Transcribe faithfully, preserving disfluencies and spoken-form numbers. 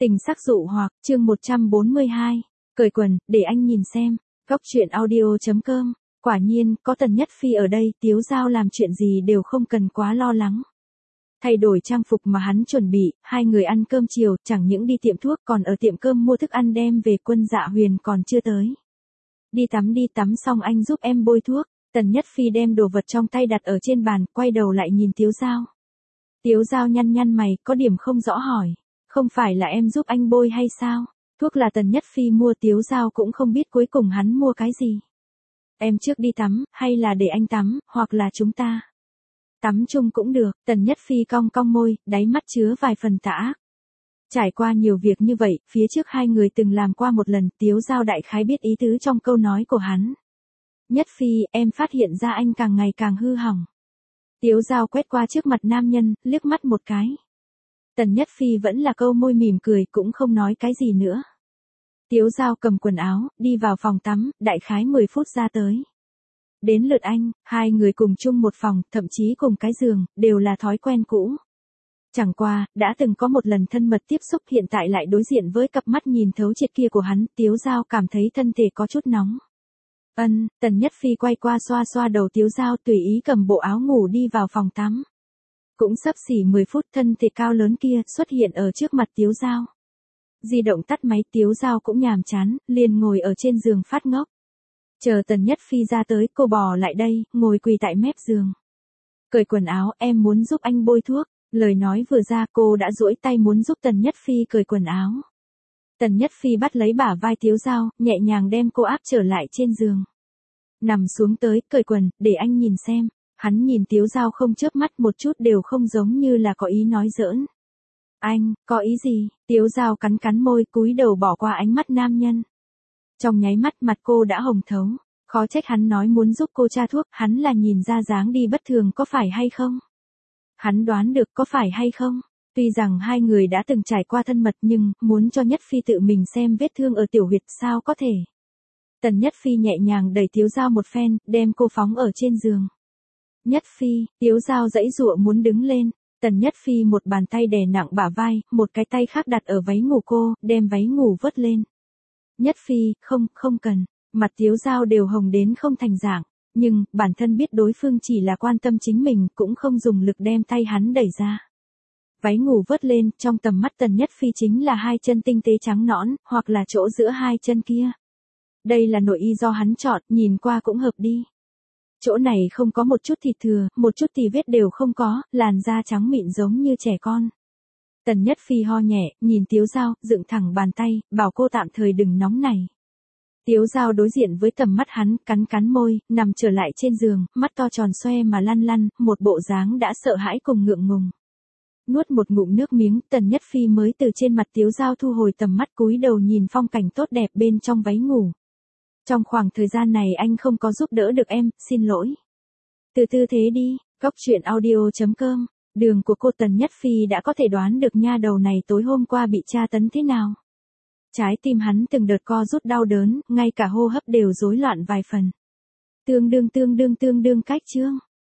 Tình sắc dụ hoặc, chương một trăm bốn mươi hai. Cởi quần, để anh nhìn xem. Góc truyện audio chấm com. Quả nhiên, có Tần Nhất Phi ở đây, Tiếu Dao làm chuyện gì đều không cần quá lo lắng. Thay đổi trang phục mà hắn chuẩn bị, hai người ăn cơm chiều, chẳng những đi tiệm thuốc còn ở tiệm cơm mua thức ăn đem về. Quân Dạ Huyền còn chưa tới. Đi tắm đi tắm xong anh giúp em bôi thuốc. Tần Nhất Phi đem đồ vật trong tay đặt ở trên bàn, quay đầu lại nhìn Tiếu Dao. Tiếu Dao nhăn nhăn mày, có điểm không rõ hỏi. Không phải là em giúp anh bôi hay sao? Thuốc là Tần Nhất Phi mua. Tiếu Dao cũng không biết cuối cùng hắn mua cái gì. Em trước đi tắm, hay là để anh tắm, hoặc là chúng ta tắm chung cũng được. Tần Nhất Phi cong cong môi, đáy mắt chứa vài phần tà ác. Trải qua nhiều việc như vậy, phía trước hai người từng làm qua một lần. Tiếu Dao đại khái biết ý tứ trong câu nói của hắn. Nhất Phi, em phát hiện ra anh càng ngày càng hư hỏng. Tiếu Dao quét qua trước mặt nam nhân, liếc mắt một cái. Tần Nhất Phi vẫn là câu môi mỉm cười, cũng không nói cái gì nữa. Tiếu Dao cầm quần áo, đi vào phòng tắm, đại khái mười phút ra tới. Đến lượt anh, hai người cùng chung một phòng, thậm chí cùng cái giường, đều là thói quen cũ. Chẳng qua, đã từng có một lần thân mật tiếp xúc, hiện tại lại đối diện với cặp mắt nhìn thấu triệt kia của hắn. Tiếu Dao cảm thấy thân thể có chút nóng. Ân, Tần Nhất Phi quay qua xoa xoa đầu Tiếu Dao, tùy ý cầm bộ áo ngủ đi vào phòng tắm. Cũng sắp xỉ mười phút, thân thể cao lớn kia xuất hiện ở trước mặt Tiếu Dao. Di động tắt máy, Tiếu Dao cũng nhàm chán, liền ngồi ở trên giường phát ngốc. Chờ Tần Nhất Phi ra tới, cô bò lại đây, ngồi quỳ tại mép giường. Cởi quần áo, em muốn giúp anh bôi thuốc. Lời nói vừa ra, cô đã duỗi tay muốn giúp Tần Nhất Phi cởi quần áo. Tần Nhất Phi bắt lấy bả vai Tiếu Dao, nhẹ nhàng đem cô áp trở lại trên giường. Nằm xuống tới, cởi quần, để anh nhìn xem. Hắn nhìn Tiếu Dao không chớp mắt, một chút đều không giống như là có ý nói giỡn. Anh, có ý gì? Tiếu Dao cắn cắn môi, cúi đầu bỏ qua ánh mắt nam nhân. Trong nháy mắt mặt cô đã hồng thấu. Khó trách hắn nói muốn giúp cô tra thuốc, hắn là nhìn ra dáng đi bất thường, có phải hay không? Hắn đoán được có phải hay không? Tuy rằng hai người đã từng trải qua thân mật, nhưng muốn cho Nhất Phi tự mình xem vết thương ở tiểu huyệt sao có thể? Tần Nhất Phi nhẹ nhàng đẩy Tiếu Dao một phen, đem cô phóng ở trên giường. Nhất Phi, Tiếu Dao giãy giụa muốn đứng lên. Tần Nhất Phi một bàn tay đè nặng bả vai, một cái tay khác đặt ở váy ngủ cô, đem váy ngủ vớt lên. Nhất Phi, không, không cần. Mặt Tiếu Dao đều hồng đến không thành dạng. Nhưng, bản thân biết đối phương chỉ là quan tâm chính mình, cũng không dùng lực đem tay hắn đẩy ra. Váy ngủ vớt lên, trong tầm mắt Tần Nhất Phi chính là hai chân tinh tế trắng nõn, hoặc là chỗ giữa hai chân kia. Đây là nội y do hắn chọn, nhìn qua cũng hợp đi. Chỗ này không có một chút thịt thừa, một chút tì vết đều không có, làn da trắng mịn giống như trẻ con. Tần Nhất Phi ho nhẹ, nhìn Tiếu Dao, dựng thẳng bàn tay, bảo cô tạm thời đừng nóng này. Tiếu Dao đối diện với tầm mắt hắn, cắn cắn môi, nằm trở lại trên giường, mắt to tròn xoe mà lăn lăn, một bộ dáng đã sợ hãi cùng ngượng ngùng. Nuốt một ngụm nước miếng, Tần Nhất Phi mới từ trên mặt Tiếu Dao thu hồi tầm mắt, cúi đầu nhìn phong cảnh tốt đẹp bên trong váy ngủ. Trong khoảng thời gian này anh không có giúp đỡ được em, xin lỗi. Từ tư thế đi, góc truyện audio chấm com. Đường của cô Tần Nhất Phi đã có thể đoán được nha đầu này tối hôm qua bị tra tấn thế nào. Trái tim hắn từng đợt co rút đau đớn, ngay cả hô hấp đều rối loạn vài phần. Tương đương tương đương tương đương cách chương.